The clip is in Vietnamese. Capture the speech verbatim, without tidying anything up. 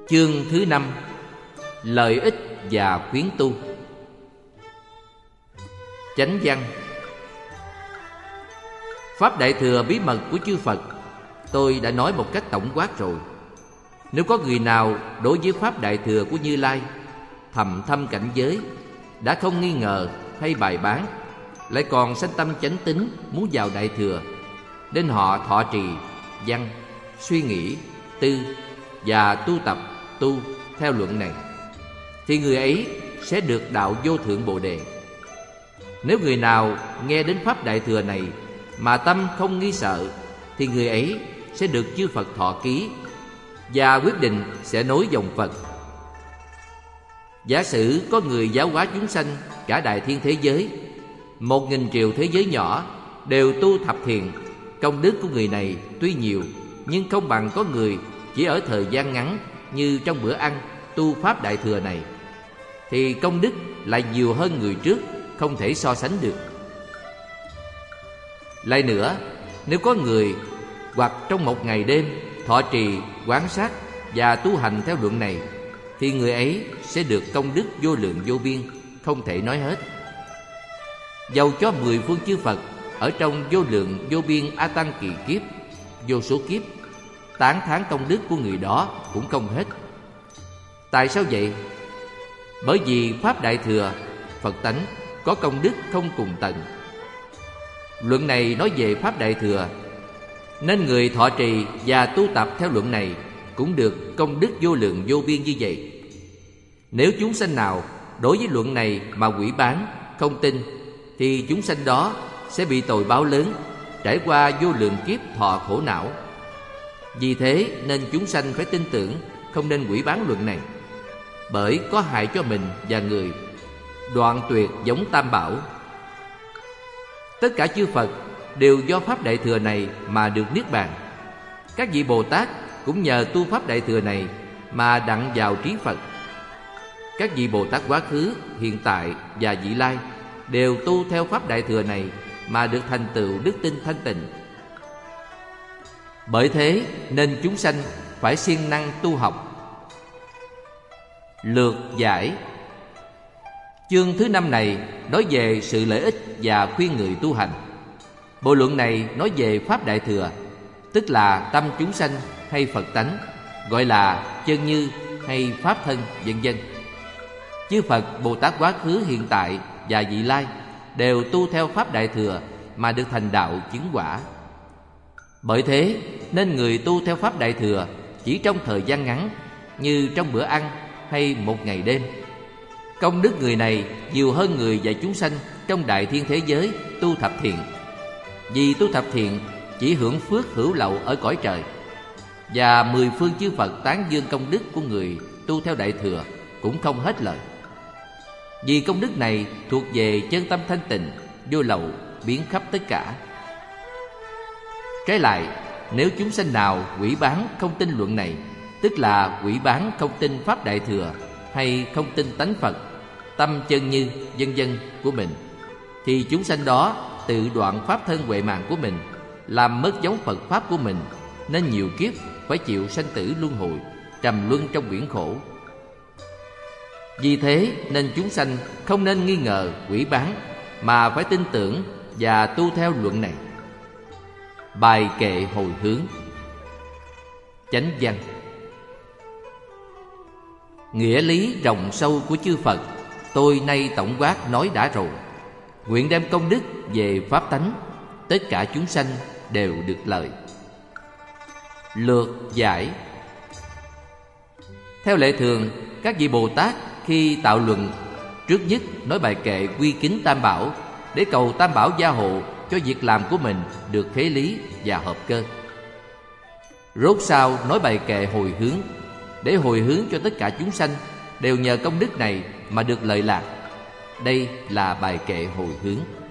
Chương thứ năm: lợi ích và khuyến tu. Chánh văn. Pháp Đại Thừa bí mật của chư Phật tôi đã nói một cách tổng quát rồi. Nếu có người nào đối với Pháp Đại Thừa của Như Lai thầm thâm cảnh giới, đã không nghi ngờ hay bài bán, lại còn sanh tâm chánh tín muốn vào Đại Thừa, nên họ thọ trì, văn, suy nghĩ, tư và tu tập tu theo luận này, thì người ấy sẽ được đạo vô thượng Bồ Đề. Nếu người nào nghe đến Pháp Đại Thừa này mà tâm không nghi sợ, thì người ấy sẽ được chư Phật thọ ký và quyết định sẽ nối dòng Phật. Giả sử có người giáo hóa chúng sanh cả đại thiên thế giới, một nghìn triệu thế giới nhỏ đều tu thập thiện, công đức của người này tuy nhiều nhưng không bằng có người chỉ ở thời gian ngắn như trong bữa ăn tu Pháp Đại Thừa này, thì công đức lại nhiều hơn người trước, không thể so sánh được. Lại nữa, nếu có người hoặc trong một ngày đêm thọ trì, quán sát và tu hành theo luận này, thì người ấy sẽ được công đức vô lượng vô biên, không thể nói hết. Dầu cho mười phương chư Phật ở trong vô lượng vô biên A Tăng kỳ kiếp, vô số kiếp, tán thán công đức của người đó cũng không hết. Tại sao vậy? Bởi vì Pháp Đại Thừa, Phật tánh có công đức không cùng tận. Luận này nói về Pháp Đại Thừa, nên người thọ trì và tu tập theo luận này cũng được công đức vô lượng vô biên như vậy. Nếu chúng sanh nào đối với luận này mà hủy bán, không tin, thì chúng sanh đó sẽ bị tội báo lớn, trải qua vô lượng kiếp thọ khổ não. Vì thế nên chúng sanh phải tin tưởng, không nên hủy bán luận này, bởi có hại cho mình và người, đoạn tuyệt giống Tam Bảo. Tất cả chư Phật đều do Pháp Đại Thừa này mà được niết bàn. Các vị Bồ Tát cũng nhờ tu Pháp Đại Thừa này mà đặng vào trí Phật. Các vị Bồ Tát quá khứ, hiện tại và vị lai đều tu theo Pháp Đại Thừa này mà được thành tựu đức tin thanh tịnh. Bởi thế nên chúng sanh phải siêng năng tu học. Lược giải. Chương thứ năm này nói về sự lợi ích và khuyên người tu hành. Bộ luận này nói về Pháp Đại Thừa, tức là tâm chúng sanh hay Phật tánh, gọi là chân như hay Pháp thân, vân vân. Chư Phật, Bồ Tát quá khứ, hiện tại và vị lai đều tu theo Pháp Đại Thừa mà được thành đạo chứng quả. Bởi thế nên người tu theo Pháp Đại Thừa chỉ trong thời gian ngắn như trong bữa ăn hay một ngày đêm, công đức người này nhiều hơn người và chúng sanh trong đại thiên thế giới tu thập thiện. Vì tu thập thiện chỉ hưởng phước hữu lậu ở cõi trời, và mười phương chư Phật tán dương công đức của người tu theo Đại Thừa cũng không hết lời. Vì công đức này thuộc về chân tâm thanh tịnh, vô lậu, biến khắp tất cả. Trái lại, nếu chúng sanh nào hủy bán không tin luận này, tức là hủy bán không tin Pháp Đại Thừa hay không tin tánh Phật, tâm chân như, vân vân của mình, thì chúng sanh đó tự đoạn pháp thân huệ mạng của mình, làm mất giống Phật Pháp của mình, nên nhiều kiếp phải chịu sanh tử luân hồi, trầm luân trong biển khổ. Vì thế nên chúng sanh không nên nghi ngờ hủy bán, mà phải tin tưởng và tu theo luận này. Bài kệ hồi hướng. Chánh văn. Nghĩa lý rộng sâu của chư Phật tôi nay tổng quát nói đã rồi. Nguyện đem công đức về pháp tánh, tất cả chúng sanh đều được lợi. Lược giải. Theo lệ thường, các vị Bồ Tát khi tạo luận, trước nhất nói bài kệ quy kính Tam Bảo, để cầu Tam Bảo gia hộ cho việc làm của mình được khế lý và hợp cơ. Rốt sau nói bài kệ hồi hướng, để hồi hướng cho tất cả chúng sanh đều nhờ công đức này mà được lợi lạc. Đây là bài kệ hồi hướng.